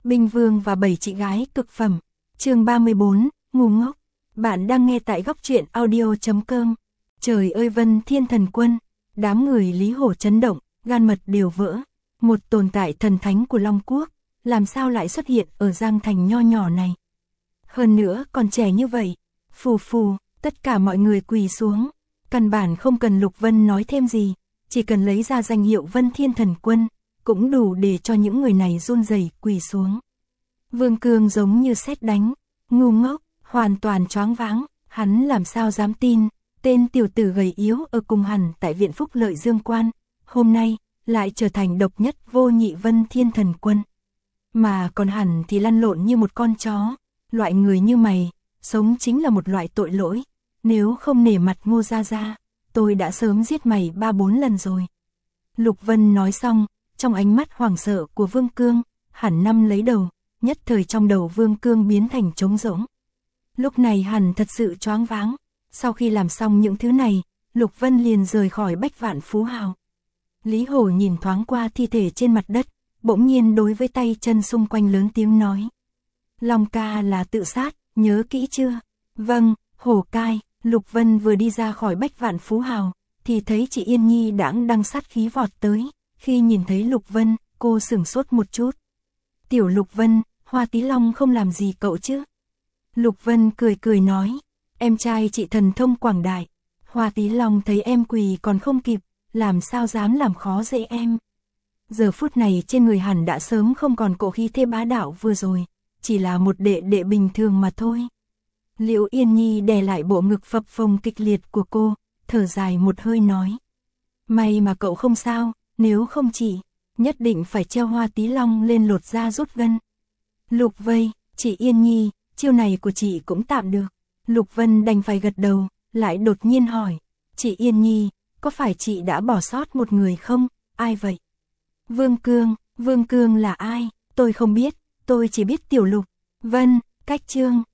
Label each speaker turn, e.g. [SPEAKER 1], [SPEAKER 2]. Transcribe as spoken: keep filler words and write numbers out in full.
[SPEAKER 1] Binh Vương và bảy chị gái cực phẩm. Chương ba mươi bốn, ngu ngốc. Bạn đang nghe tại góc truyện audio chấm com. Trời ơi Vân Thiên Thần Quân, đám người Lý Hổ chấn động, gan mật đều vỡ. Một tồn tại thần thánh của Long Quốc, làm sao lại xuất hiện ở Giang Thành nho nhỏ này? Hơn nữa còn trẻ như vậy. Phù phù, tất cả mọi người quỳ xuống. Căn bản không cần Lục Vân nói thêm gì, chỉ cần lấy ra danh hiệu Vân Thiên Thần Quân, cũng đủ để cho những người này run rẩy quỳ xuống. Vương Cương giống như sét đánh, ngu ngốc, hoàn toàn choáng váng, hắn làm sao dám tin, tên tiểu tử gầy yếu ở cùng hẳn tại viện phúc lợi Dương Quan, hôm nay lại trở thành độc nhất vô nhị Vân Thiên Thần Quân. Mà còn hẳn thì lăn lộn như một con chó, loại người như mày, sống chính là một loại tội lỗi, nếu không nể mặt Ngô gia gia, tôi đã sớm giết mày ba bốn lần rồi. Lục Vân nói xong, trong ánh mắt hoảng sợ của Vương Cương, hẳn năm lấy đầu, nhất thời trong đầu Vương Cương biến thành trống rỗng. Lúc này hẳn thật sự choáng váng, sau khi làm xong những thứ này, Lục Vân liền rời khỏi Bách Vạn Phú Hào. Lý Hổ nhìn thoáng qua thi thể trên mặt đất, bỗng nhiên đối với tay chân xung quanh lớn tiếng nói. Long ca là tự sát, nhớ kỹ chưa? Vâng, Hổ cai. Lục Vân vừa đi ra khỏi Bách Vạn Phú Hào, thì thấy chị Yên Nhi đãng đăng sát khí vọt tới. Khi nhìn thấy Lục Vân, cô sửng sốt một chút. Tiểu Lục Vân, Hoa Tí Long không làm gì cậu chứ? Lục Vân cười cười nói, em trai chị thần thông quảng đại. Hoa Tí Long thấy em quỳ còn không kịp, làm sao dám làm khó dễ em. Giờ phút này trên người hẳn đã sớm không còn cổ khí thế bá đạo vừa rồi, chỉ là một đệ đệ bình thường mà thôi. Liễu Yên Nhi đè lại bộ ngực phập phồng kịch liệt của cô, thở dài một hơi nói. May mà cậu không sao, nếu không chị, nhất định phải treo Hoa Tí Long lên lột da rút gân. Lục Vây, chị Yên Nhi, chiêu này của chị cũng tạm được. Lục Vân đành phải gật đầu, lại đột nhiên hỏi. Chị Yên Nhi, có phải chị đã bỏ sót một người không? Ai vậy? Vương Cương, Vương Cương là ai? Tôi không biết, tôi chỉ biết Tiểu Lục. Vân, Cách Trương.